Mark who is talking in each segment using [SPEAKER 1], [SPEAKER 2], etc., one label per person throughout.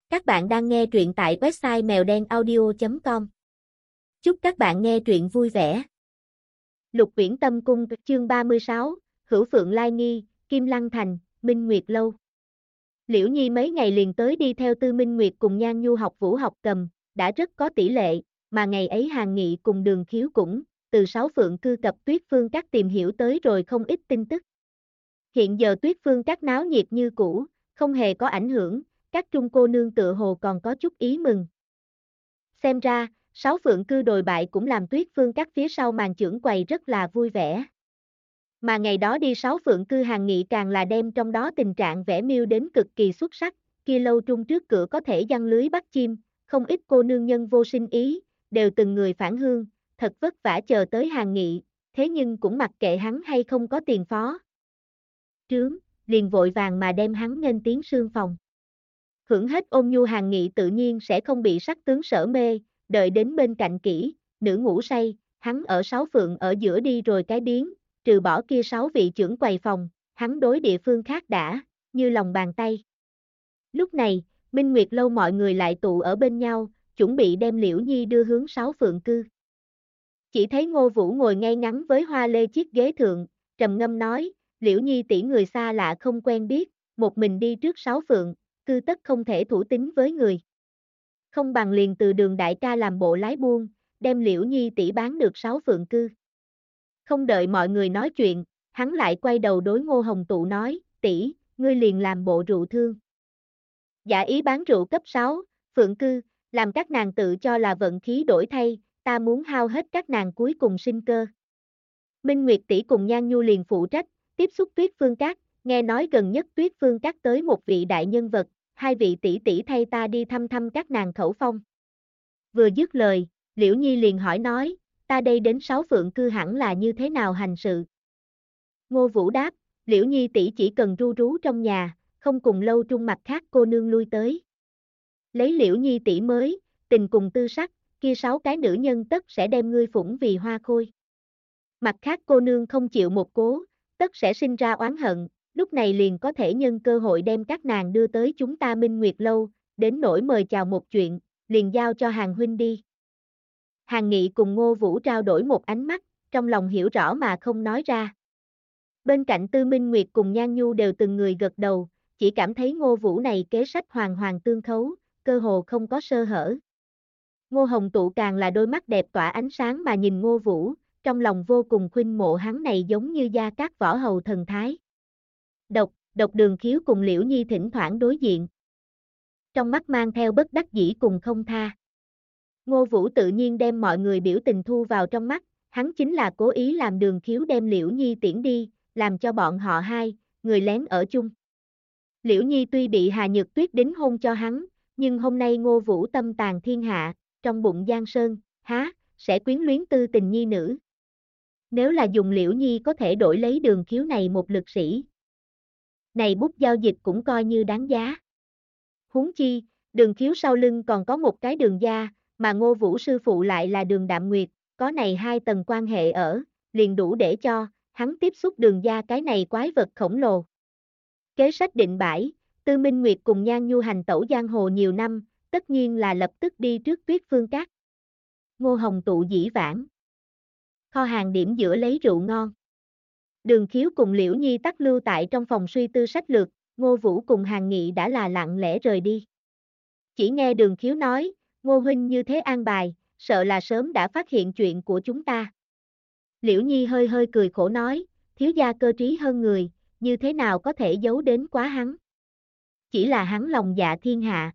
[SPEAKER 1] Các bạn đang nghe truyện tại website mèo đen audio.com. Chúc các bạn nghe truyện vui vẻ. Lục Uyển Tâm Cung chương 36, Hữu Phượng Lai Nghi, Kim Lăng Thành, Minh Nguyệt Lâu. Liễu Nhi mấy ngày liền tới đi theo Tư Minh Nguyệt cùng Nhan Nhu học vũ học cầm, đã rất có tỷ lệ, mà ngày ấy Hàn Nghị cùng Đường Khiếu cũng, từ Sáu Phượng cư cập Tuyết Phương Các tìm hiểu tới rồi không ít tin tức. Hiện giờ Tuyết Phương Các náo nhiệt như cũ, không hề có ảnh hưởng, các trung cô nương tựa hồ còn có chút ý mừng. Xem ra, Sáu Phượng cư đồi bại cũng làm Tuyết Phương Các phía sau màn chưởng quầy rất là vui vẻ. Mà ngày đó đi Sáu Phượng cư Hàn Nghị càng là đem trong đó tình trạng vẽ miêu đến cực kỳ xuất sắc, kia lâu trung trước cửa có thể giăng lưới bắt chim, không ít cô nương nhân vô sinh ý, đều từng người phản hương, thật vất vả chờ tới Hàn Nghị, thế nhưng cũng mặc kệ hắn hay không có tiền phó. Trướng, liền vội vàng mà đem hắn nghênh tiến sương phòng. Hưởng hết ôn nhu Hàn Nghị tự nhiên sẽ không bị sắc tướng sở mê, đợi đến bên cạnh kỹ, nữ ngủ say, hắn ở Sáu Phượng ở giữa đi rồi cái biến, trừ bỏ kia 6 vị trưởng quầy phòng, hắn đối địa phương khác đã, như lòng bàn tay. Lúc này, Minh Nguyệt Lâu mọi người lại tụ ở bên nhau, chuẩn bị đem Liễu Nhi đưa hướng Sáu Phượng cư. Chỉ thấy Ngô Vũ ngồi ngay ngắn với hoa lê chiếc ghế thượng, trầm ngâm nói, Liễu Nhi tỷ người xa lạ không quen biết, một mình đi trước Sáu Phượng, cư tất không thể thủ tín với người. Không bằng liền từ Đường đại ca làm bộ lái buôn, đem Liễu Nhi tỷ bán được Sáu Phượng cư. Không đợi mọi người nói chuyện, hắn lại quay đầu đối Ngô Hồng Tụ nói, tỷ, ngươi liền làm bộ rượu thương. Giả ý bán rượu cấp 6, Phượng cư, làm các nàng tự cho là vận khí đổi thay, ta muốn hao hết các nàng cuối cùng sinh cơ. Minh Nguyệt tỷ cùng Nhan Nhu liền phụ trách, tiếp xúc Tuyết Phương Các, nghe nói gần nhất Tuyết Phương Các tới một vị đại nhân vật, hai vị tỷ tỷ thay ta đi thăm thăm các nàng khẩu phong. Vừa dứt lời, Liễu Nhi liền hỏi nói, ta đây đến Sáu Phượng cư hẳn là như thế nào hành sự? Ngô Vũ đáp, Liễu Nhi tỷ chỉ cần ru rú trong nhà, không cùng lâu trung mặt khác cô nương lui tới. Lấy Liễu Nhi tỷ mới, tình cùng tư sắc, kia 6 cái nữ nhân tất sẽ đem ngươi phủng vì hoa khôi. Mặt khác cô nương không chịu một cố, tất sẽ sinh ra oán hận, lúc này liền có thể nhân cơ hội đem các nàng đưa tới chúng ta Minh Nguyệt Lâu, đến nỗi mời chào một chuyện, liền giao cho Hàn huynh đi. Hàn Nghị cùng Ngô Vũ trao đổi một ánh mắt, trong lòng hiểu rõ mà không nói ra. Bên cạnh Tư Minh Nguyệt cùng Nhan Nhu đều từng người gật đầu, chỉ cảm thấy Ngô Vũ này kế sách hoàn hoàn tương khấu, cơ hồ không có sơ hở. Ngô Hồng Tụ càng là đôi mắt đẹp tỏa ánh sáng mà nhìn Ngô Vũ, trong lòng vô cùng khuynh mộ hắn này giống như gia cát võ hầu thần thái. Độc Đường Khiếu cùng Liễu Nhi thỉnh thoảng đối diện. Trong mắt mang theo bất đắc dĩ cùng không tha. Ngô Vũ tự nhiên đem mọi người biểu tình thu vào trong mắt, hắn chính là cố ý làm Đường Khiếu đem Liễu Nhi tiễn đi, làm cho bọn họ hai, người lén ở chung. Liễu Nhi tuy bị Hà Nhược Tuyết đính hôn cho hắn, nhưng hôm nay Ngô Vũ tâm tàn thiên hạ, trong bụng Giang Sơn, sẽ quyến luyến Tư Tình nhi nữ. Nếu là dùng Liễu Nhi có thể đổi lấy Đường Khiếu này một lực sĩ. Này bút giao dịch cũng coi như đáng giá. Huống chi, Đường Khiếu sau lưng còn có một cái Đường gia, mà Ngô Vũ sư phụ lại là Đường Đạm Nguyệt, có này hai tầng quan hệ ở, liền đủ để cho hắn tiếp xúc Đường gia cái này quái vật khổng lồ. Kế sách định bãi, Tư Minh Nguyệt cùng Nhan Nhu hành tẩu giang hồ nhiều năm, tất nhiên là lập tức đi trước Tuyết Phương Các. Ngô Hồng Tụ dĩ vãng. Kho hàng điểm giữa lấy rượu ngon. Đường Khiếu cùng Liễu Nhi tắc lưu tại trong phòng suy tư sách lược, Ngô Vũ cùng Hàn Nghị đã là lặng lẽ rời đi. Chỉ nghe Đường Khiếu nói, Ngô huynh như thế an bài, sợ là sớm đã phát hiện chuyện của chúng ta. Liễu Nhi hơi hơi cười khổ nói, thiếu gia cơ trí hơn người, như thế nào có thể giấu đến quá hắn. Chỉ là hắn lòng dạ thiên hạ.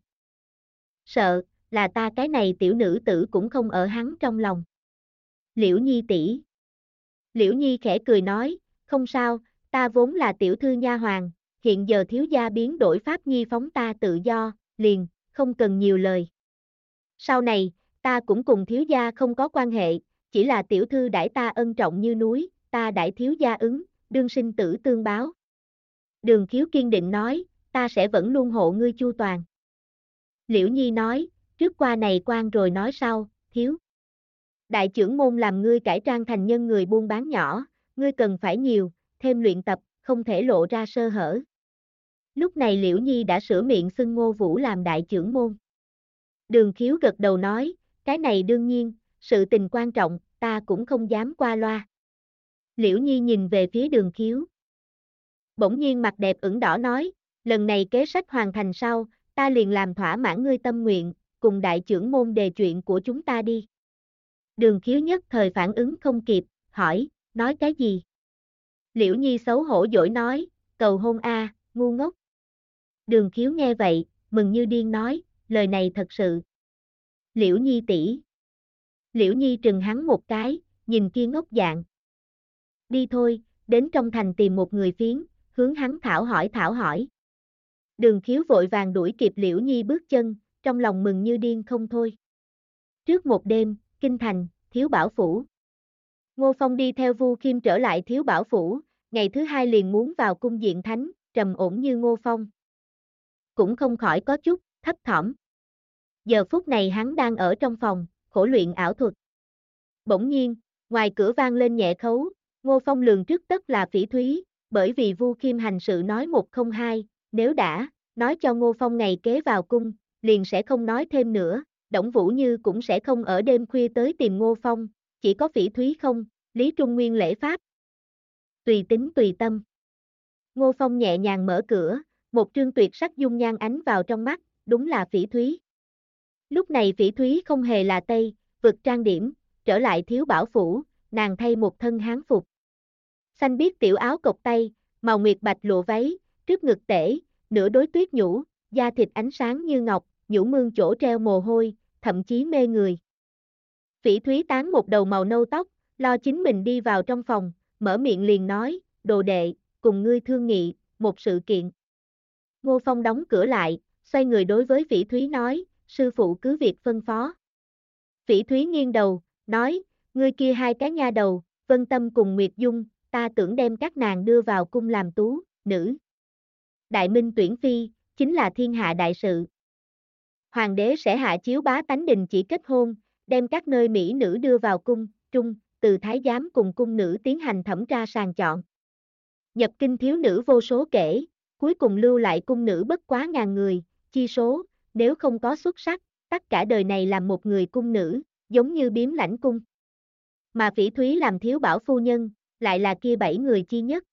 [SPEAKER 1] Sợ, là ta cái này tiểu nữ tử cũng không ở hắn trong lòng. Liễu Nhi tỷ. Liễu Nhi khẽ cười nói, không sao, ta vốn là tiểu thư nha hoàng, hiện giờ thiếu gia biến đổi pháp nhi phóng ta tự do, liền, không cần nhiều lời. Sau này, ta cũng cùng thiếu gia không có quan hệ, chỉ là tiểu thư đãi ta ân trọng như núi, ta đãi thiếu gia ứng, đương sinh tử tương báo. Đường Khiếu kiên định nói, ta sẽ vẫn luôn hộ ngươi chu toàn. Liễu Nhi nói, trước qua này quan rồi nói sau, thiếu. Đại trưởng môn làm ngươi cải trang thành nhân người buôn bán nhỏ, ngươi cần phải nhiều, thêm luyện tập, không thể lộ ra sơ hở. Lúc này Liễu Nhi đã sửa miệng xưng Ngô Vũ làm đại trưởng môn. Đường Khiếu gật đầu nói, cái này đương nhiên, sự tình quan trọng, ta cũng không dám qua loa. Liễu Nhi nhìn về phía Đường Khiếu. Bỗng nhiên mặt đẹp ửng đỏ nói, lần này kế sách hoàn thành sau, ta liền làm thỏa mãn ngươi tâm nguyện, cùng đại trưởng môn đề chuyện của chúng ta đi. Đường Khiếu nhất thời phản ứng không kịp, hỏi, nói cái gì? Liễu Nhi xấu hổ dỗi nói, cầu hôn a, ngu ngốc. Đường Khiếu nghe vậy, mừng như điên nói, lời này thật sự. Liễu Nhi tỷ. Liễu Nhi trừng hắn một cái, nhìn kia ngốc dạng. Đi thôi, đến trong thành tìm một người phiến, hướng hắn thảo hỏi. Đường Khiếu vội vàng đuổi kịp Liễu Nhi bước chân, trong lòng mừng như điên không thôi. Trước một đêm, kinh thành, Thiếu Bảo Phủ. Ngô Phong đi theo Vu Khiêm trở lại Thiếu Bảo Phủ, ngày thứ hai liền muốn vào cung diện thánh, trầm ổn như Ngô Phong. Cũng không khỏi có chút, thấp thỏm. Giờ phút này hắn đang ở trong phòng, khổ luyện ảo thuật. Bỗng nhiên, ngoài cửa vang lên nhẹ khấu, Ngô Phong lường trước tất là Phỉ Thúy, bởi vì Vu Khiêm hành sự nói một không hai, nếu đã nói cho Ngô Phong ngày kế vào cung, liền sẽ không nói thêm nữa, Đổng Vũ Như cũng sẽ không ở đêm khuya tới tìm Ngô Phong, chỉ có Phỉ Thúy không, Lý Trung Nguyên lễ pháp. Tùy tính tùy tâm. Ngô Phong nhẹ nhàng mở cửa, một trương tuyệt sắc dung nhan ánh vào trong mắt, đúng là Phỉ Thúy. Lúc này Phỉ Thúy không hề là Tây, vực trang điểm, trở lại Thiếu Bảo Phủ, nàng thay một thân hán phục. Xanh biếc tiểu áo cộc tay, màu nguyệt bạch lụa váy, trước ngực tể, nửa đối tuyết nhũ, da thịt ánh sáng như ngọc, nhũ mương chỗ treo mồ hôi, thậm chí mê người. Phỉ Thúy tán một đầu màu nâu tóc, lo chính mình đi vào trong phòng, mở miệng liền nói, đồ đệ, cùng ngươi thương nghị, một sự kiện. Ngô Phong đóng cửa lại, xoay người đối với Phỉ Thúy nói, sư phụ cứ việc phân phó. Phỉ Thúy nghiêng đầu, nói, ngươi kia hai cái nha đầu, Vân Tâm cùng Nguyệt Dung, ta tưởng đem các nàng đưa vào cung làm tú, nữ. Đại minh tuyển phi, chính là thiên hạ đại sự. Hoàng đế sẽ hạ chiếu bá tánh đình chỉ kết hôn, đem các nơi mỹ nữ đưa vào cung, trung, từ thái giám cùng cung nữ tiến hành thẩm tra sàng chọn. Nhập kinh thiếu nữ vô số kể, cuối cùng lưu lại cung nữ bất quá ngàn người, chi số, nếu không có xuất sắc, tất cả đời này làm một người cung nữ, giống như biếm lãnh cung. Mà Phỉ Thúy làm thiếu bảo phu nhân, lại là kia 7 người chi nhất.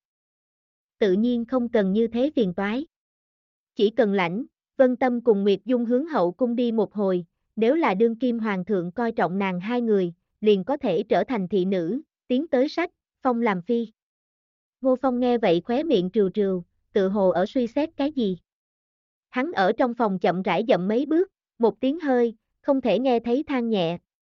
[SPEAKER 1] Tự nhiên không cần như thế phiền toái. Chỉ cần lãnh, Vân Tâm cùng Nguyệt Dung hướng hậu cung đi một hồi, nếu là đương kim hoàng thượng coi trọng nàng hai người, liền có thể trở thành thị nữ, tiến tới sách, phong làm phi. Ngô Phong nghe vậy khóe miệng trừ trừ, tự hồ ở suy xét cái gì. Hắn ở trong phòng chậm rãi dậm mấy bước, một tiếng hơi, không thể nghe thấy than nhẹ.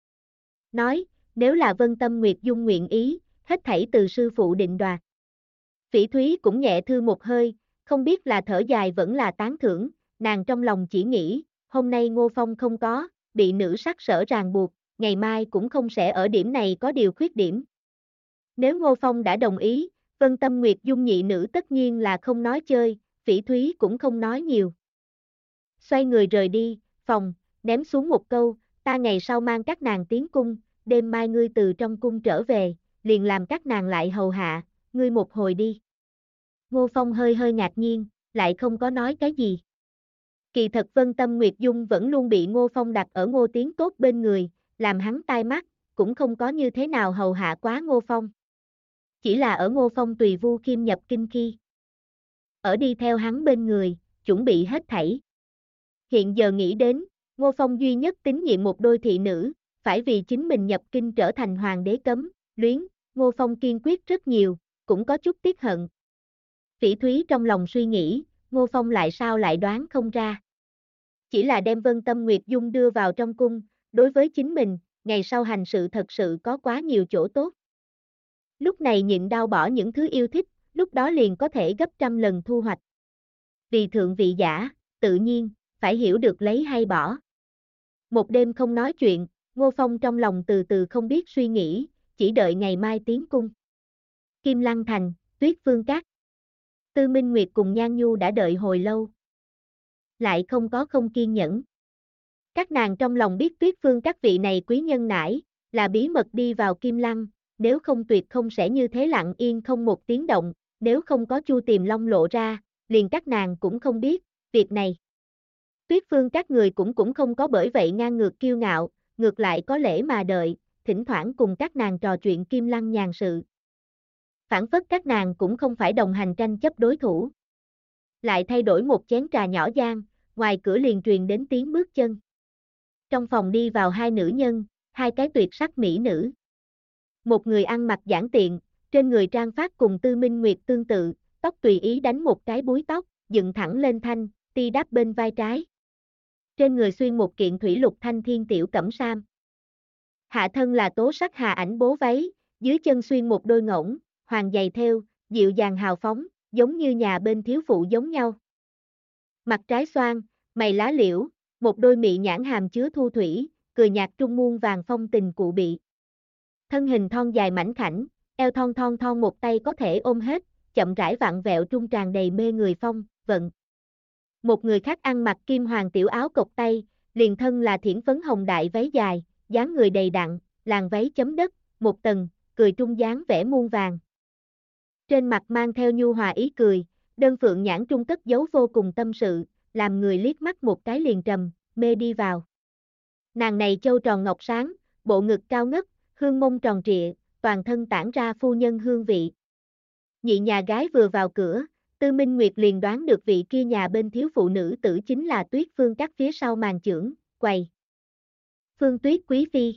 [SPEAKER 1] Nói, nếu là Vân Tâm Nguyệt Dung nguyện ý, hết thảy từ sư phụ định đoạt. Phỉ Thúy cũng nhẹ thư một hơi, không biết là thở dài vẫn là tán thưởng, nàng trong lòng chỉ nghĩ, hôm nay Ngô Phong không có, bị nữ sắc sở ràng buộc, ngày mai cũng không sẽ ở điểm này có điều khuyết điểm. Nếu Ngô Phong đã đồng ý, Vân Tâm Nguyệt Dung nhị nữ tất nhiên là không nói chơi, Phỉ Thúy cũng không nói nhiều. Xoay người rời đi, phòng, ném xuống một câu, ta ngày sau mang các nàng tiến cung, đêm mai ngươi từ trong cung trở về, liền làm các nàng lại hầu hạ, ngươi một hồi đi. Ngô Phong hơi hơi ngạc nhiên, lại không có nói cái gì. Kỳ thật Vân Tâm Nguyệt Dung vẫn luôn bị Ngô Phong đặt ở Ngô Tiến Tốt bên người, làm hắn tai mắt, cũng không có như thế nào hầu hạ quá Ngô Phong. Chỉ là ở Ngô Phong tùy Vu Khiêm nhập kinh khi. Ở đi theo hắn bên người, chuẩn bị hết thảy. Hiện giờ nghĩ đến, Ngô Phong duy nhất tín nhiệm một đôi thị nữ, phải vì chính mình nhập kinh trở thành hoàng đế cấm, luyến, Ngô Phong kiên quyết rất nhiều, cũng có chút tiếc hận. Phỉ Thúy trong lòng suy nghĩ, Ngô Phong lại sao lại đoán không ra. Chỉ là đem Vân Tâm Nguyệt Dung đưa vào trong cung, đối với chính mình, ngày sau hành sự thật sự có quá nhiều chỗ tốt. Lúc này nhịn đau bỏ những thứ yêu thích, lúc đó liền có thể gấp trăm lần thu hoạch. Vì thượng vị giả, tự nhiên, phải hiểu được lấy hay bỏ. Một đêm không nói chuyện, Ngô Phong trong lòng từ từ không biết suy nghĩ, chỉ đợi ngày mai tiến cung. Kim Lăng Thành, Tuyết Phương Các. Tư Minh Nguyệt cùng Nhan Nhu đã đợi hồi lâu. Lại không có không kiên nhẫn. Các nàng trong lòng biết Tuyết Phương các vị này quý nhân nải, là bí mật đi vào Kim Lăng, nếu không tuyệt không sẽ như thế lặng yên không một tiếng động, nếu không có Chu Tiềm Long lộ ra, liền các nàng cũng không biết, việc này. Tuyết Phương các người cũng không có bởi vậy ngang ngược kiêu ngạo, ngược lại có lễ mà đợi, thỉnh thoảng cùng các nàng trò chuyện Kim Lăng nhàn sự. Phản phất các nàng cũng không phải đồng hành tranh chấp đối thủ. Lại thay đổi một chén trà nhỏ gian, ngoài cửa liền truyền đến tiếng bước chân. Trong phòng đi vào hai nữ nhân, hai cái tuyệt sắc mỹ nữ. Một người ăn mặc giản tiện, trên người trang phát cùng Tư Minh Nguyệt tương tự, tóc tùy ý đánh một cái búi tóc, dựng thẳng lên thanh, ti đáp bên vai trái. Trên người xuyên một kiện thủy lục thanh thiên tiểu cẩm sam. Hạ thân là tố sắc hà ảnh bố váy, dưới chân xuyên một đôi ngỗng, hoàng giày thêu, dịu dàng hào phóng, giống như nhà bên thiếu phụ giống nhau. Mặt trái xoan, mày lá liễu, một đôi mị nhãn hàm chứa thu thủy, cười nhạt trung muôn vàng phong tình cụ bị. Thân hình thon dài mảnh khảnh, eo thon thon thon một tay có thể ôm hết, chậm rãi vặn vẹo trung tràn đầy mê người phong, vận. Một người khác ăn mặc kim hoàng tiểu áo cộc tay, liền thân là thiển phấn hồng đại váy dài, dáng người đầy đặn, làn váy chấm đất, một tầng, cười trung dáng vẻ muôn vàng. Trên mặt mang theo nhu hòa ý cười, đơn phượng nhãn trung cất giấu vô cùng tâm sự, làm người liếc mắt một cái liền trầm, mê đi vào. Nàng này châu tròn ngọc sáng, bộ ngực cao ngất, hương mông tròn trịa, toàn thân tản ra phu nhân hương vị. Nhị nhà gái vừa vào cửa, Tư Minh Nguyệt liền đoán được vị kia nhà bên thiếu phụ nữ tử chính là Tuyết Phương các phía sau màn chưởng, quầy. Phương Tuyết quý phi.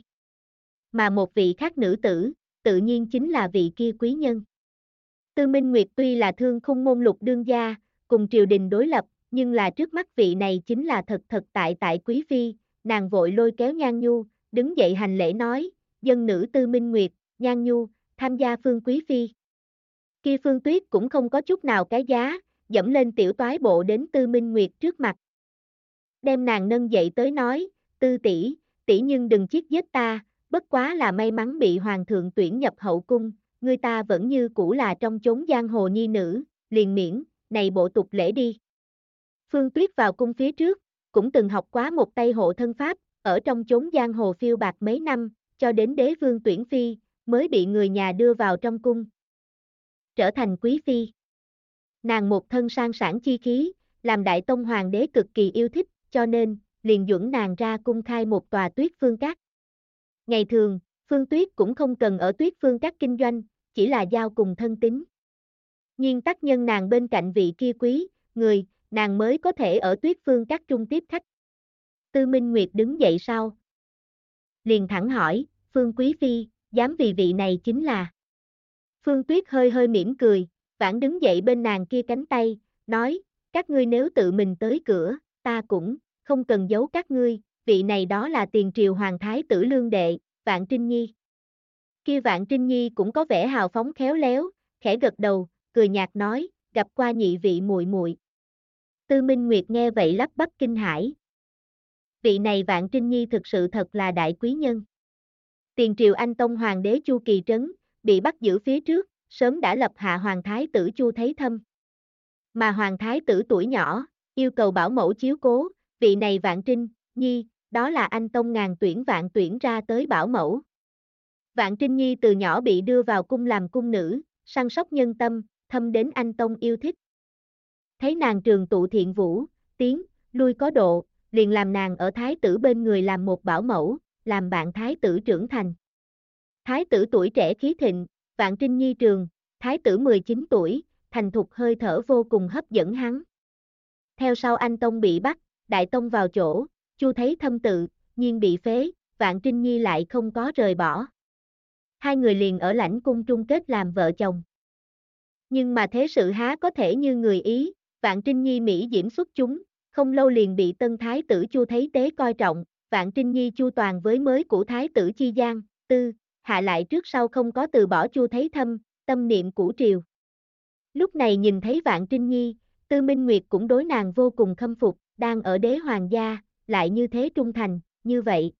[SPEAKER 1] Mà một vị khác nữ tử, tự nhiên chính là vị kia quý nhân. Tư Minh Nguyệt tuy là thương khung môn lục đương gia, cùng triều đình đối lập, nhưng là trước mắt vị này chính là thật tại quý phi, nàng vội lôi kéo Nhan Nhu, đứng dậy hành lễ nói, dân nữ Tư Minh Nguyệt, Nhan Nhu, tham gia Phương quý phi. Kia Phương Tuyết cũng không có chút nào cái giá, dẫm lên tiểu toái bộ đến Tư Minh Nguyệt trước mặt. Đem nàng nâng dậy tới nói, Tư tỷ, tỷ nhưng đừng chiết giết ta, bất quá là may mắn bị hoàng thượng tuyển nhập hậu cung, người ta vẫn như cũ là trong chốn giang hồ nhi nữ, liền miễn, này bộ tục lễ đi. Phương Tuyết vào cung phía trước, cũng từng học quá một tay hộ thân pháp, ở trong chốn giang hồ phiêu bạc mấy năm, cho đến đế vương tuyển phi, mới bị người nhà đưa vào trong cung. Trở thành quý phi. Nàng một thân sang sản chi khí, làm đại tông hoàng đế cực kỳ yêu thích, cho nên, liền dẫn nàng ra cung khai một tòa Tuyết Phương các. Ngày thường, Phương Tuyết cũng không cần ở Tuyết Phương các kinh doanh, chỉ là giao cùng thân tín. Nhưng tác nhân nàng bên cạnh vị kia quý, người, nàng mới có thể ở Tuyết Phương các trung tiếp khách. Tư Minh Nguyệt đứng dậy sau. Liền thẳng hỏi, Phương quý phi, dám vì vị này chính là. Phương Tuyết hơi hơi mỉm cười, vãn đứng dậy bên nàng kia cánh tay, nói, các ngươi nếu tự mình tới cửa, ta cũng, không cần giấu các ngươi, vị này đó là tiền triều hoàng thái tử lương đệ, Vạn Trinh Nhi. Kia Vạn Trinh Nhi cũng có vẻ hào phóng khéo léo, khẽ gật đầu, cười nhạt nói, gặp qua nhị vị muội muội. Tư Minh Nguyệt nghe vậy lắp bắp kinh hãi. Vị này Vạn Trinh Nhi thực sự thật là đại quý nhân. Tiền triều Anh Tông hoàng đế Chu Kỳ Trấn, bị bắt giữ phía trước, sớm đã lập hạ hoàng thái tử Chu Thấy Thâm. Mà hoàng thái tử tuổi nhỏ, yêu cầu bảo mẫu chiếu cố, vị này Vạn Trinh Nhi, đó là Anh Tông ngàn tuyển ra tới bảo mẫu. Vạn Trinh Nhi từ nhỏ bị đưa vào cung làm cung nữ, săn sóc nhân tâm, thâm đến Anh Tông yêu thích. Thấy nàng trường tụ thiện vũ, tiến, lui có độ, liền làm nàng ở thái tử bên người làm một bảo mẫu, làm bạn thái tử trưởng thành. Thái tử tuổi trẻ khí thịnh, Vạn Trinh Nhi trường, thái tử 19 tuổi, thành thục hơi thở vô cùng hấp dẫn hắn. Theo sau Anh Tông bị bắt, Đại Tông vào chỗ, Chu Thấy Thâm tự, nhiên bị phế, Vạn Trinh Nhi lại không có rời bỏ. Hai người liền ở lãnh cung trung kết làm vợ chồng. Nhưng mà thế sự há có thể như người ý, Vạn Trinh Nhi mỹ diễm xuất chúng, không lâu liền bị tân thái tử Chu Thấy Tế coi trọng, Vạn Trinh Nhi chu toàn với mới của thái tử chi gian, tư, hạ lại trước sau không có từ bỏ Chu Thấy Thâm, tâm niệm cũ triều. Lúc này nhìn thấy Vạn Trinh Nhi, Tư Minh Nguyệt cũng đối nàng vô cùng khâm phục, đang ở đế hoàng gia, lại như thế trung thành, như vậy.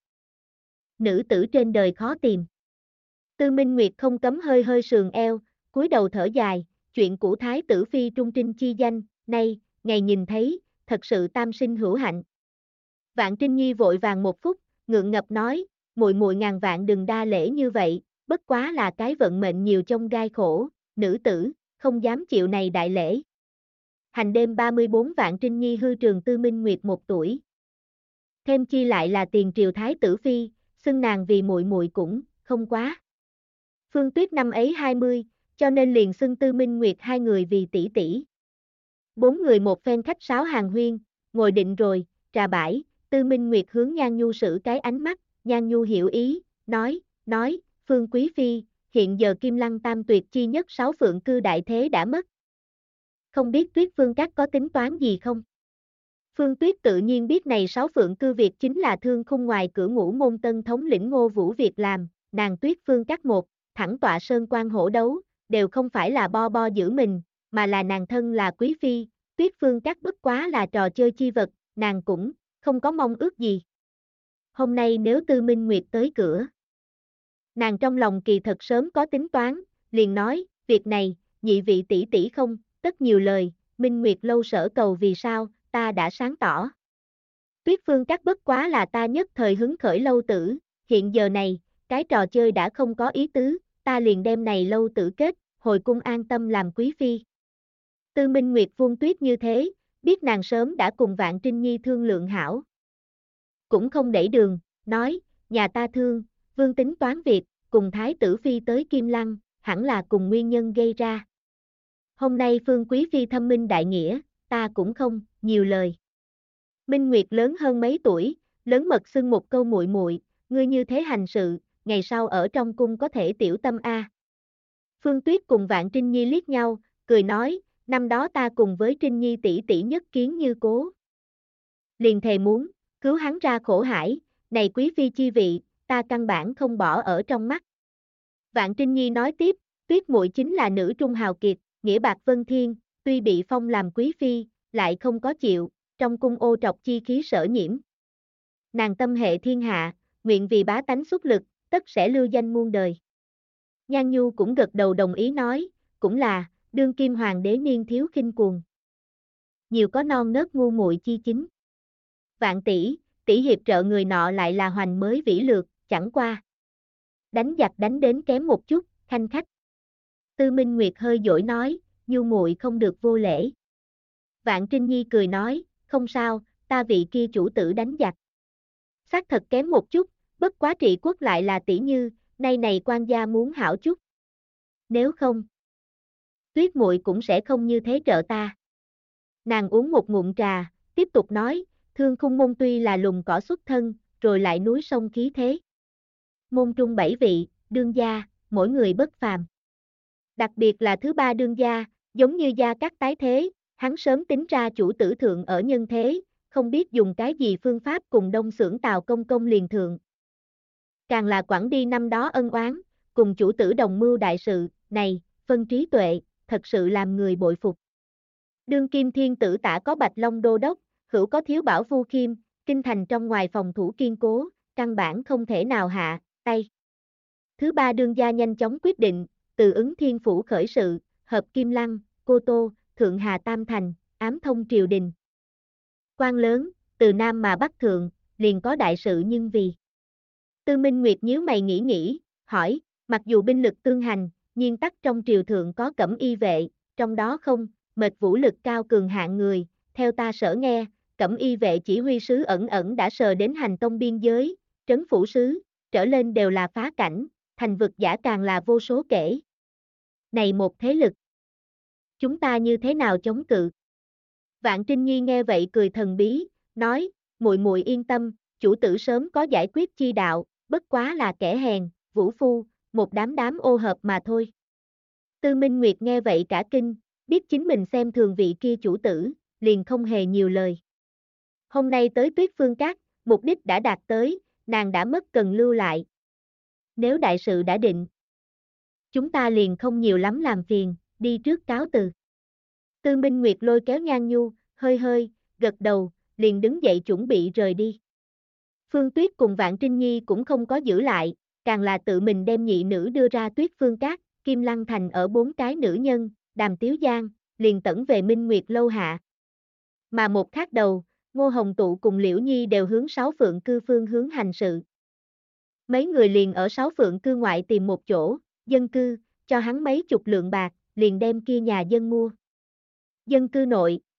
[SPEAKER 1] Nữ tử trên đời khó tìm. Tư Minh Nguyệt không cấm hơi hơi sườn eo, cúi đầu thở dài, chuyện của thái tử phi trung trinh chi danh, nay, ngày nhìn thấy, thật sự tam sinh hữu hạnh. Vạn Trinh Nhi vội vàng một phút, ngượng ngập nói, muội muội ngàn vạn đừng đa lễ như vậy, bất quá là cái vận mệnh nhiều trong gai khổ, nữ tử, không dám chịu này đại lễ. hành đêm 34 vạn trinh nhi hư trường Tư Minh Nguyệt 1 tuổi. Thêm chi lại là tiền triều thái tử phi, xưng nàng vì muội muội cũng không quá. Phương Tuyết năm ấy 20, cho nên liền xưng Tư Minh Nguyệt hai người vì tỷ tỷ. Bốn người một phen khách sáo hàng huyên, ngồi định rồi, trà bãi, Tư Minh Nguyệt hướng Nhan Nhu sử cái ánh mắt, Nhan Nhu hiểu ý, nói, Phương Quý Phi, hiện giờ Kim Lăng tam tuyệt chi nhất 6 phượng cư đại thế đã mất. Không biết Tuyết Phương Các có tính toán gì không? Phương Tuyết tự nhiên biết này 6 phượng cư việc chính là Thương Khung ngoài cửa Ngũ Môn Tân thống lĩnh Ngô Vũ việc làm, nàng Tuyết Phương Các một, thẳng tọa sơn quan hổ đấu, đều không phải là bo bo giữ mình, mà là nàng thân là quý phi, Tuyết Phương Các bất quá là trò chơi chi vật, nàng cũng không có mong ước gì. Hôm nay nếu Tư Minh Nguyệt tới cửa, nàng trong lòng kỳ thật sớm có tính toán, liền nói, việc này, nhị vị tỷ tỷ không, tất nhiều lời, Minh Nguyệt lâu sở cầu vì sao, ta đã sáng tỏ. Tuyết Phương Các bất quá là ta nhất thời hứng khởi lâu tử, hiện giờ này, cái trò chơi đã không có ý tứ, ta liền đem này lâu tử kết, hồi cung an tâm làm quý phi. Tư Minh Nguyệt vuông tuyết như thế, biết nàng sớm đã cùng Vạn Trinh Nhi thương lượng hảo. Cũng không đẩy đường, nói, nhà ta thương, vương tính toán việc, cùng Thái tử Phi tới Kim Lăng, hẳn là cùng nguyên nhân gây ra. Hôm nay Phương Quý Phi thâm minh đại nghĩa, ta cũng không, nhiều lời. Minh Nguyệt lớn hơn mấy tuổi, lớn mật xưng một câu muội muội, ngươi như thế hành sự, ngày sau ở trong cung có thể tiểu tâm a. Phương Tuyết cùng Vạn Trinh Nhi liếc nhau, cười nói, năm đó ta cùng với Trinh Nhi tỷ tỷ nhất kiến như cố. Liền thề muốn, cứu hắn ra khổ hải, này quý phi chi vị, ta căn bản không bỏ ở trong mắt. Vạn Trinh Nhi nói tiếp, Tuyết muội chính là nữ trung hào kiệt, nghĩa bạc vân thiên, tuy bị phong làm quý phi, lại không có chịu, trong cung ô trọc chi khí sở nhiễm. Nàng tâm hệ thiên hạ, nguyện vì bá tánh xuất lực, tất sẽ lưu danh muôn đời. Nhan Nhu cũng gật đầu đồng ý nói, cũng là, đương kim hoàng đế niên thiếu khinh cuồng. Nhiều có non nớt ngu muội chi chính. Vạn tỷ hiệp trợ người nọ lại là hoành mới vĩ lược, chẳng qua. Đánh giặc đánh đến kém một chút, khanh khách. Tư Minh Nguyệt hơi dỗi nói, Nhu muội không được vô lễ. Vạn Trinh Nhi cười nói, không sao, ta vị kia chủ tử đánh giặc. Xác thật kém một chút, bất quá trị quốc lại là tỷ như, nay này quan gia muốn hảo chút. Nếu không, Tuyết muội cũng sẽ không như thế trợ ta. Nàng uống một ngụm trà, tiếp tục nói, Thương Khung môn tuy là lùng cỏ xuất thân, rồi lại núi sông khí thế. Môn trung 7 vị, đương gia, mỗi người bất phàm. Đặc biệt là thứ ba đương gia, giống như gia các tái thế, hắn sớm tính ra chủ tử thượng ở nhân thế, không biết dùng cái gì phương pháp cùng đông xưởng Tào Công Công liền thượng. Càng là quản đi năm đó ân oán, cùng chủ tử đồng mưu đại sự, này, phân trí tuệ, thật sự làm người bội phục. Đương kim thiên tử tả có Bạch Long đô đốc, hữu có Thiếu Bảo Vu Khiêm, kinh thành trong ngoài phòng thủ kiên cố, căn bản không thể nào hạ tay. Thứ ba đương gia nhanh chóng quyết định, từ ứng thiên phủ khởi sự, hợp Kim Lăng, Cô Tô, Thượng Hà Tam Thành, ám thông triều đình. Quan lớn, từ Nam mà Bắc thượng, liền có đại sự nhưng vì. Tư Minh Nguyệt nhíu mày nghĩ, hỏi, mặc dù binh lực tương hành, nhiên tắc trong triều thượng có cẩm y vệ, trong đó không, mệt vũ lực cao cường hạng người, theo ta sở nghe, cẩm y vệ chỉ huy sứ ẩn đã sờ đến hành tông biên giới, trấn phủ sứ, trở lên đều là phá cảnh, thành vực giả càng là vô số kể. Này một thế lực, chúng ta như thế nào chống cự? Vạn Trinh Nhi nghe vậy cười thần bí, nói, muội muội yên tâm, chủ tử sớm có giải quyết chi đạo, bất quá là kẻ hèn, vũ phu, một đám ô hợp mà thôi. Tư Minh Nguyệt nghe vậy cả kinh, biết chính mình xem thường vị kia chủ tử, liền không hề nhiều lời. Hôm nay tới Tuyết Phương Các, mục đích đã đạt tới, nàng đã mất cần lưu lại. Nếu đại sự đã định, chúng ta liền không nhiều lắm làm phiền, đi trước cáo từ. Tư Minh Nguyệt lôi kéo Nhan Nhu, hơi, gật đầu, liền đứng dậy chuẩn bị rời đi. Phương Tuyết cùng Vạn Trinh Nhi cũng không có giữ lại, càng là tự mình đem nhị nữ đưa ra Tuyết Phương Các, Kim Lăng Thành ở 4 cái nữ nhân, Đàm Tiếu Giang, liền tẩn về Minh Nguyệt lâu hạ. Mà một khác đầu, Ngô Hồng Tụ cùng Liễu Nhi đều hướng 6 phượng cư phương hướng hành sự. Mấy người liền ở 6 phượng cư ngoại tìm một chỗ, dân cư, cho hắn mấy chục lượng bạc, liền đem kia nhà dân mua. Dân cư nội,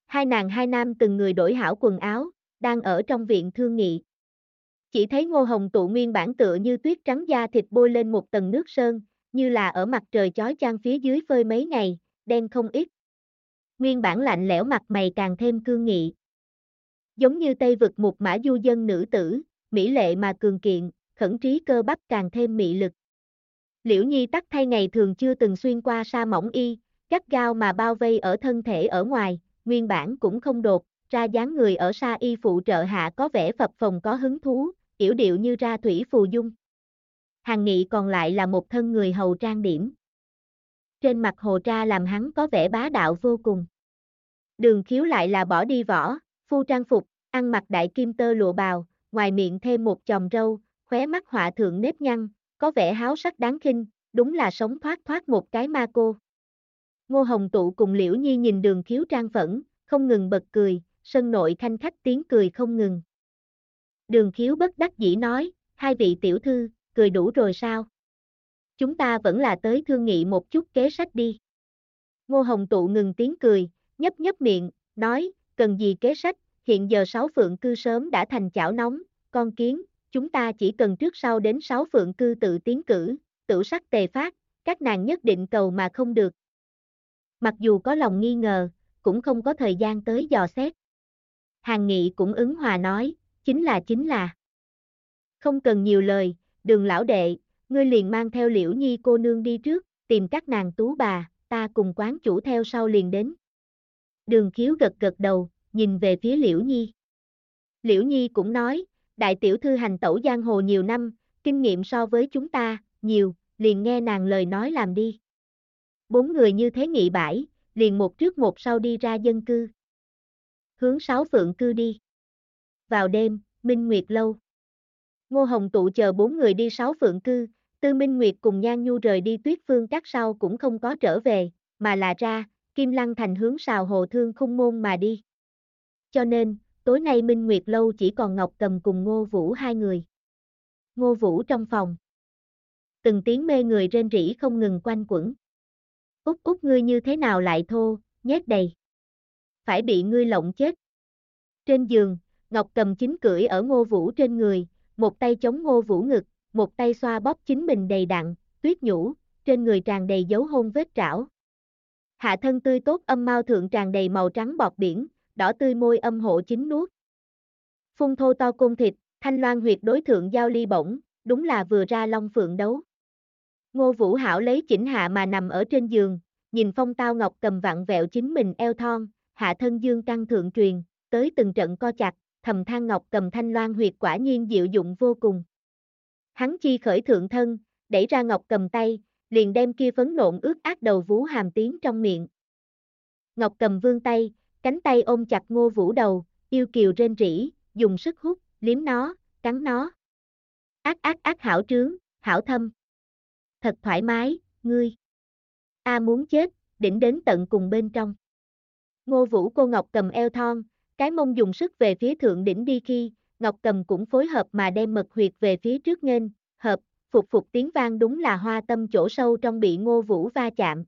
[SPEAKER 1] Hai nàng hai nam từng người đổi hảo quần áo, đang ở trong viện thương nghị. Chỉ thấy Ngô Hồng Tụ nguyên bản tựa như tuyết trắng da thịt bôi lên một tầng nước sơn, như là ở mặt trời chói chang phía dưới phơi mấy ngày, đen không ít. Nguyên bản lạnh lẽo mặt mày càng thêm cương nghị. Giống như Tây vực một mã du dân nữ tử, mỹ lệ mà cường kiện, khẩn trí cơ bắp càng thêm mị lực. Liễu Nhi tắc thay ngày thường chưa từng xuyên qua sa mỏng y, gắt gao mà bao vây ở thân thể ở ngoài, nguyên bản cũng không đột, ra dáng người ở sa y phụ trợ hạ có vẻ phập phồng có hứng thú, yểu điệu như ra thủy phù dung. Hàng Nghị còn lại là một thân người hầu trang điểm. Trên mặt hồ tra làm hắn có vẻ bá đạo vô cùng. Đường Khiếu lại là bỏ đi võ, phu trang phục, ăn mặc đại kim tơ lụa bào, ngoài miệng thêm một chòm râu, khóe mắt họa thượng nếp nhăn, có vẻ háo sắc đáng khinh, đúng là sống thoát thoát một cái ma cô. Ngô Hồng Tụ cùng Liễu Nhi nhìn Đường Khiếu trang phẫn, không ngừng bật cười, sân nội khanh khách tiếng cười không ngừng. Đường Khiếu bất đắc dĩ nói, hai vị tiểu thư, cười đủ rồi sao? Chúng ta vẫn là tới thương nghị một chút kế sách đi. Ngô Hồng Tụ ngừng tiếng cười, nhấp nhấp miệng, nói, cần gì kế sách, hiện giờ 6 phượng cư sớm đã thành chảo nóng, con kiến, chúng ta chỉ cần trước sau đến 6 phượng cư tự tiến cử, tửu sắc tề phát, các nàng nhất định cầu mà không được. Mặc dù có lòng nghi ngờ, cũng không có thời gian tới dò xét. Hàng Nghị cũng ứng hòa nói, chính là. Không cần nhiều lời, Đường lão đệ, ngươi liền mang theo Liễu Nhi cô nương đi trước, tìm các nàng tú bà, ta cùng quán chủ theo sau liền đến. Đường Khiếu gật gật đầu, nhìn về phía Liễu Nhi. Liễu Nhi cũng nói, đại tiểu thư hành tẩu giang hồ nhiều năm, kinh nghiệm so với chúng ta, nhiều, liền nghe nàng lời nói làm đi. 4 người như thế nghị bãi, liền một trước một sau đi ra dân cư. Hướng 6 phượng cư đi. Vào đêm, Minh Nguyệt lâu. Ngô Hồng Tụ chờ 4 người đi 6 phượng cư, Tư Minh Nguyệt cùng Nhan Nhu rời đi Tuyết Phương Các sau cũng không có trở về, mà là ra, Kim Lăng Thành hướng Sào Hồ Thương Khung Môn mà đi. Cho nên, tối nay Minh Nguyệt lâu chỉ còn Ngọc Cầm cùng Ngô Vũ hai người. Ngô Vũ trong phòng. Từng tiếng mê người rên rỉ không ngừng quanh quẩn. Út út ngươi như thế nào lại thô, nhét đầy. Phải bị ngươi lộng chết. Trên giường, Ngọc Cầm chính cưỡi ở Ngô Vũ trên người, một tay chống Ngô Vũ ngực, một tay xoa bóp chính mình đầy đặn, tuyết nhũ, trên người tràn đầy dấu hôn vết trảo. Hạ thân tươi tốt âm mao thượng tràn đầy màu trắng bọt biển, đỏ tươi môi âm hộ chính nuốt. Phun thô to côn thịt, thanh loan huyệt đối thượng giao ly bổng, đúng là vừa ra long phượng đấu. Ngô Vũ Hảo lấy chỉnh hạ mà nằm ở trên giường, nhìn phong tao Ngọc Cầm vặn vẹo chính mình eo thon, hạ thân dương căng thượng truyền, tới từng trận co chặt, thầm than Ngọc Cầm thanh loan huyệt quả nhiên diệu dụng vô cùng. Hắn chi khởi thượng thân, đẩy ra Ngọc Cầm tay, liền đem kia phấn nộn ướt át đầu vú hàm tiến trong miệng. Ngọc Cầm vươn tay, cánh tay ôm chặt Ngô Vũ đầu, yêu kiều rên rỉ, dùng sức hút, liếm nó, cắn nó. Ác ác ác hảo trướng, hảo thâm. Thật thoải mái, ngươi. Muốn chết, đỉnh đến tận cùng bên trong. Ngô Vũ cô Ngọc Cầm eo thon, cái mông dùng sức về phía thượng đỉnh đi khi, Ngọc Cầm cũng phối hợp mà đem mật huyệt về phía trước nghênh, hợp, phục tiếng vang đúng là hoa tâm chỗ sâu trong bị Ngô Vũ va chạm.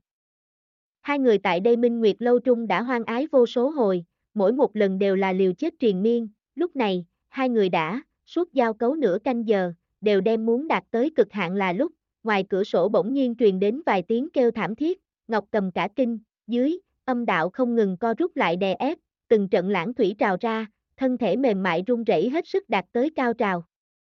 [SPEAKER 1] Hai người tại đây Minh Nguyệt lâu trung đã hoan ái vô số hồi, mỗi một lần đều là liều chết triền miên, lúc này, hai người đã, suốt giao cấu nửa canh giờ, đều đem muốn đạt tới cực hạn là lúc, ngoài cửa sổ bỗng nhiên truyền đến vài tiếng kêu thảm thiết, Ngọc Cầm cả kinh, dưới, âm đạo không ngừng co rút lại đè ép, từng trận lãng thủy trào ra, thân thể mềm mại run rẩy hết sức đạt tới cao trào.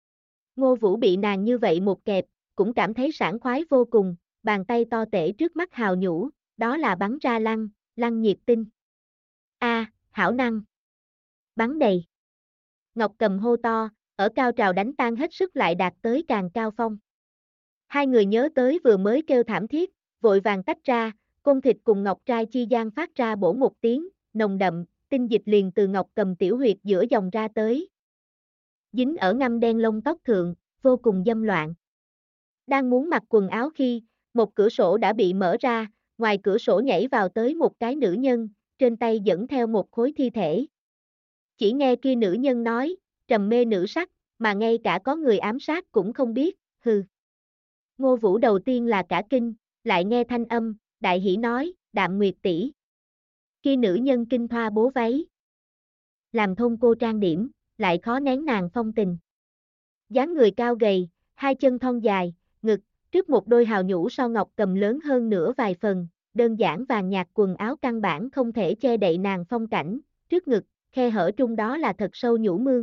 [SPEAKER 1] Ngô Vũ bị nàng như vậy một kẹp, cũng cảm thấy sảng khoái vô cùng, bàn tay to tể trước mắt hào nhũ, đó là bắn ra lăng nhiệt tinh. Hảo năng. Bắn đầy. Ngọc Cầm hô to, ở cao trào đánh tan hết sức lại đạt tới càng cao phong. Hai người nhớ tới vừa mới kêu thảm thiết, vội vàng tách ra, côn thịt cùng ngọc trai chi gian phát ra bổ một tiếng, nồng đậm, tinh dịch liền từ Ngọc Cầm tiểu huyệt giữa dòng ra tới. Dính ở ngăm đen lông tóc thượng, vô cùng dâm loạn. Đang muốn mặc quần áo khi, một cửa sổ đã bị mở ra, ngoài cửa sổ nhảy vào tới một cái nữ nhân, trên tay dẫn theo một khối thi thể. Chỉ nghe kia nữ nhân nói, trầm mê nữ sắc, mà ngay cả có người ám sát cũng không biết, hừ. Ngô Vũ đầu tiên là cả kinh, lại nghe thanh âm, đại hỉ nói, Đạm Nguyệt tỷ. Khi nữ nhân kinh thoa bố váy, làm thôn cô trang điểm, lại khó nén nàng phong tình. Dáng người cao gầy, hai chân thon dài, ngực, trước một đôi hào nhũ so ngọc cầm lớn hơn nửa vài phần, đơn giản vàng nhạt quần áo căn bản không thể che đậy nàng phong cảnh, trước ngực, khe hở trung đó là thật sâu nhũ mương.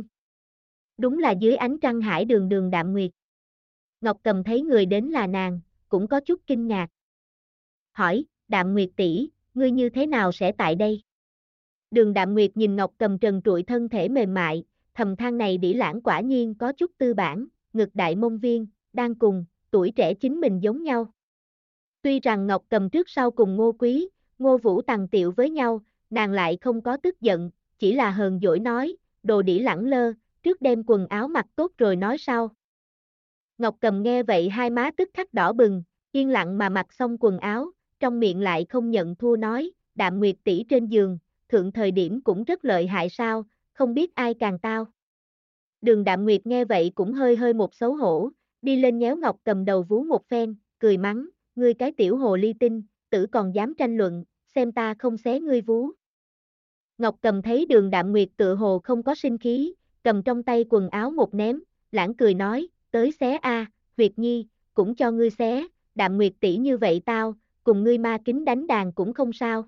[SPEAKER 1] Đúng là dưới ánh trăng hải đường đường đạm nguyệt. Ngọc Cầm thấy người đến là nàng, cũng có chút kinh ngạc. Hỏi, Đạm Nguyệt tỷ, ngươi như thế nào sẽ tại đây? Đường Đạm Nguyệt nhìn Ngọc Cầm trần trụi thân thể mềm mại, thầm than này đĩ lãng quả nhiên có chút tư bản, ngực đại mông viên, đang cùng, tuổi trẻ chính mình giống nhau. Tuy rằng Ngọc Cầm trước sau cùng Ngô Quý, Ngô Vũ tằng tiệu với nhau, nàng lại không có tức giận, chỉ là hờn dỗi nói, đồ đĩ lẳng lơ, trước đem quần áo mặc tốt rồi nói sau. Ngọc Cầm nghe vậy hai má tức khắc đỏ bừng, yên lặng mà mặc xong quần áo, trong miệng lại không nhận thua nói, Đạm Nguyệt tỷ trên giường, thượng thời điểm cũng rất lợi hại sao, không biết ai càng tao. Đường Đạm Nguyệt nghe vậy cũng hơi hơi một xấu hổ, đi lên nhéo Ngọc Cầm đầu vú một phen, cười mắng, ngươi cái tiểu hồ ly tinh, tử còn dám tranh luận, xem ta không xé ngươi vú. Ngọc Cầm thấy Đường Đạm Nguyệt tựa hồ không có sinh khí, cầm trong tay quần áo một ném, lãng cười nói, tới xé a, Nguyệt Nhi, cũng cho ngươi xé, Đạm Nguyệt tỷ như vậy tao, cùng ngươi ma kính đánh đàn cũng không sao.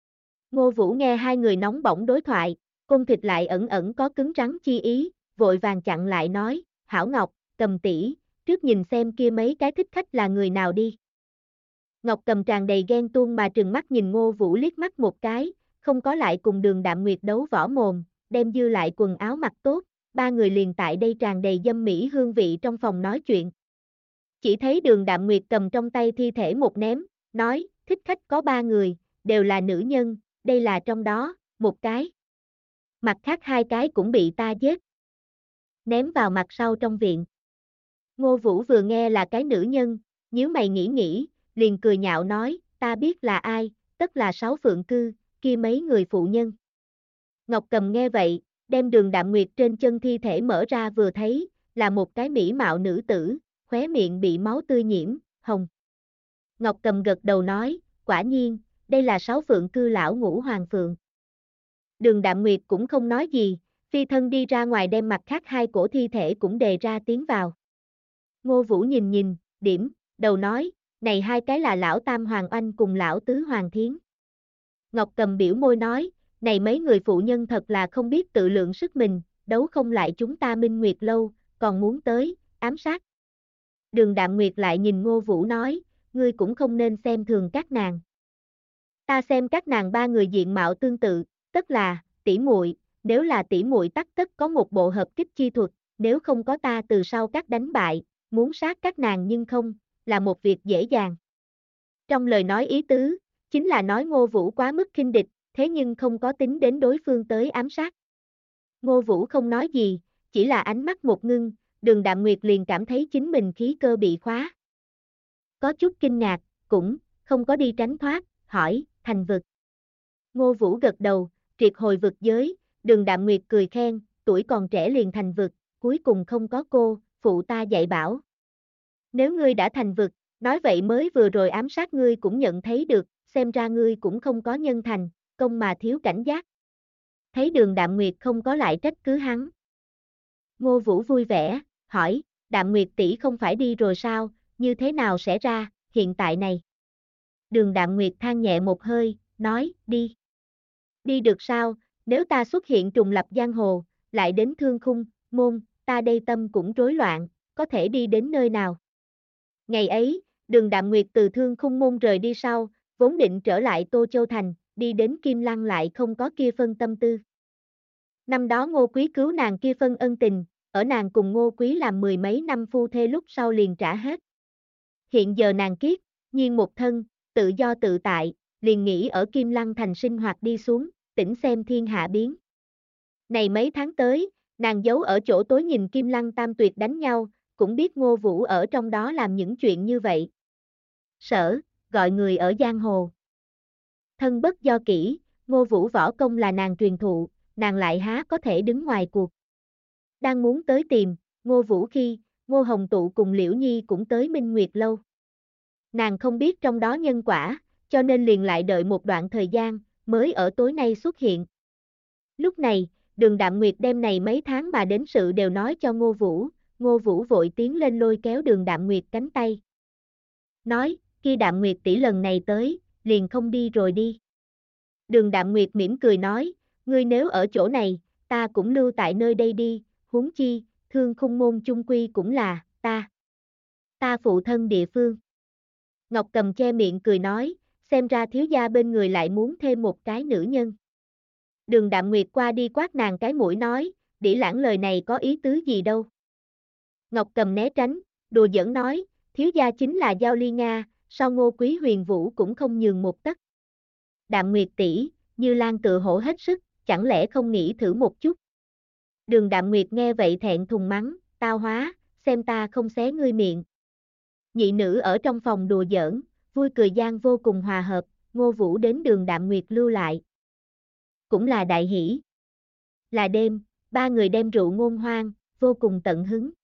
[SPEAKER 1] Ngô Vũ nghe hai người nóng bỏng đối thoại, cung thịt lại ẩn ẩn có cứng rắn chi ý, vội vàng chặn lại nói, Hảo Ngọc, Cầm tỷ, trước nhìn xem kia mấy cái thích khách là người nào đi. Ngọc Cầm tràn đầy ghen tuông mà trừng mắt nhìn Ngô Vũ liếc mắt một cái, không có lại cùng Đường Đạm Nguyệt đấu võ mồm, đem dư lại quần áo mặc tốt, ba người liền tại đây tràn đầy dâm mỹ hương vị trong phòng nói chuyện. Chỉ thấy Đường Đạm Nguyệt cầm trong tay thi thể một ném, nói, thích khách có ba người, đều là nữ nhân, đây là trong đó, một cái. Mặt khác hai cái cũng bị ta giết. Ném vào mặt sau trong viện. Ngô Vũ vừa nghe là cái nữ nhân, nhíu mày nghĩ, liền cười nhạo nói, ta biết là ai, tất là Sáu Phượng Cư, kia mấy người phụ nhân. Ngọc Cầm nghe vậy, đem Đường Đạm Nguyệt trên chân thi thể mở ra vừa thấy, là một cái mỹ mạo nữ tử, khóe miệng bị máu tươi nhiễm, hồng. Ngọc Cầm gật đầu nói, quả nhiên, đây là Sáu Phượng Cư lão Ngũ Hoàng Phượng. Đường Đạm Nguyệt cũng không nói gì, phi thân đi ra ngoài đem mặt khác hai cổ thi thể cũng đề ra tiến vào. Ngô Vũ nhìn, điểm, đầu nói, này hai cái là lão Tam Hoàng Oanh cùng lão Tứ Hoàng Thiến. Ngọc Cầm biểu môi nói, này mấy người phụ nhân thật là không biết tự lượng sức mình, đấu không lại chúng ta Minh Nguyệt lâu, còn muốn tới, ám sát. Đường Đạm Nguyệt lại nhìn Ngô Vũ nói, ngươi cũng không nên xem thường các nàng. Ta xem các nàng ba người diện mạo tương tự, tất là tỷ muội, nếu là tỷ muội tất có một bộ hợp kích chi thuật, nếu không có ta từ sau các đánh bại, muốn sát các nàng nhưng không, là một việc dễ dàng. Trong lời nói ý tứ, chính là nói Ngô Vũ quá mức khinh địch, thế nhưng không có tính đến đối phương tới ám sát. Ngô Vũ không nói gì, chỉ là ánh mắt một ngưng, Đường Đạm Nguyệt liền cảm thấy chính mình khí cơ bị khóa. Có chút kinh ngạc, cũng không có đi tránh thoát, hỏi, thành vực. Ngô Vũ gật đầu, triệt hồi vực giới, Đường Đạm Nguyệt cười khen, tuổi còn trẻ liền thành vực, cuối cùng không có cô, phụ ta dạy bảo. Nếu ngươi đã thành vực, nói vậy mới vừa rồi ám sát ngươi cũng nhận thấy được, xem ra ngươi cũng không có nhân thành, công mà thiếu cảnh giác. Thấy Đường Đạm Nguyệt không có lại trách cứ hắn. Ngô Vũ vui vẻ, hỏi, Đạm Nguyệt tỷ không phải đi rồi sao, như thế nào sẽ ra, hiện tại này. Đường Đạm Nguyệt than nhẹ một hơi, nói, đi. Đi được sao, nếu ta xuất hiện trùng lập giang hồ, lại đến Thương Khung, môn, ta đây tâm cũng rối loạn, có thể đi đến nơi nào. Ngày ấy, Đường Đạm Nguyệt từ Thương Khung môn rời đi sau, vốn định trở lại Tô Châu Thành, đi đến Kim Lăng lại không có kia phân tâm tư. Năm đó Ngô Quý cứu nàng kia phân ân tình, ở nàng cùng Ngô Quý làm mười mấy năm phu thê lúc sau liền trả hết. Hiện giờ nàng kiết, nhiên một thân, tự do tự tại, liền nghĩ ở Kim Lăng thành sinh hoạt đi xuống, tỉnh xem thiên hạ biến. Này mấy tháng tới, nàng giấu ở chỗ tối nhìn Kim Lăng tam tuyệt đánh nhau, cũng biết Ngô Vũ ở trong đó làm những chuyện như vậy. Sở, gọi người ở giang hồ. Thân bất do kỹ, Ngô Vũ võ công là nàng truyền thụ, nàng lại há có thể đứng ngoài cuộc. Đang muốn tới tìm, Ngô Vũ khi, Ngô Hồng Tụ cùng Liễu Nhi cũng tới Minh Nguyệt lâu. Nàng không biết trong đó nhân quả, cho nên liền lại đợi một đoạn thời gian, mới ở tối nay xuất hiện. Lúc này, Đường Đạm Nguyệt đem này mấy tháng mà đến sự đều nói cho Ngô Vũ, Ngô Vũ vội tiến lên lôi kéo Đường Đạm Nguyệt cánh tay. Nói, kia Đạm Nguyệt tỷ lần này tới, liền không đi rồi đi. Đường Đạm Nguyệt mỉm cười nói, ngươi nếu ở chỗ này, ta cũng lưu tại nơi đây đi, huống chi, Thương Khung môn chung quy cũng là, ta phụ thân địa phương. Ngọc Cầm che miệng cười nói, xem ra thiếu gia bên người lại muốn thêm một cái nữ nhân. Đường Đạm Nguyệt qua đi quát nàng cái mũi nói, Đĩ Lãng lời này có ý tứ gì đâu. Ngọc Cầm né tránh, đùa giỡn nói, thiếu gia chính là Giao Ly Nga, sau Ngô Quý Huyền Vũ cũng không nhường một tấc. Đạm Nguyệt tỷ, Như Lan tự hổ hết sức, chẳng lẽ không nghĩ thử một chút. Đường Đạm Nguyệt nghe vậy thẹn thùng mắng, tao hóa, xem ta không xé ngươi miệng. Nhị nữ ở trong phòng đùa giỡn, vui cười gian vô cùng hòa hợp, Ngô Vũ đến Đường Đạm Nguyệt lưu lại. Cũng là đại hỷ. Là đêm, ba người đem rượu ngôn hoan, vô cùng tận hứng.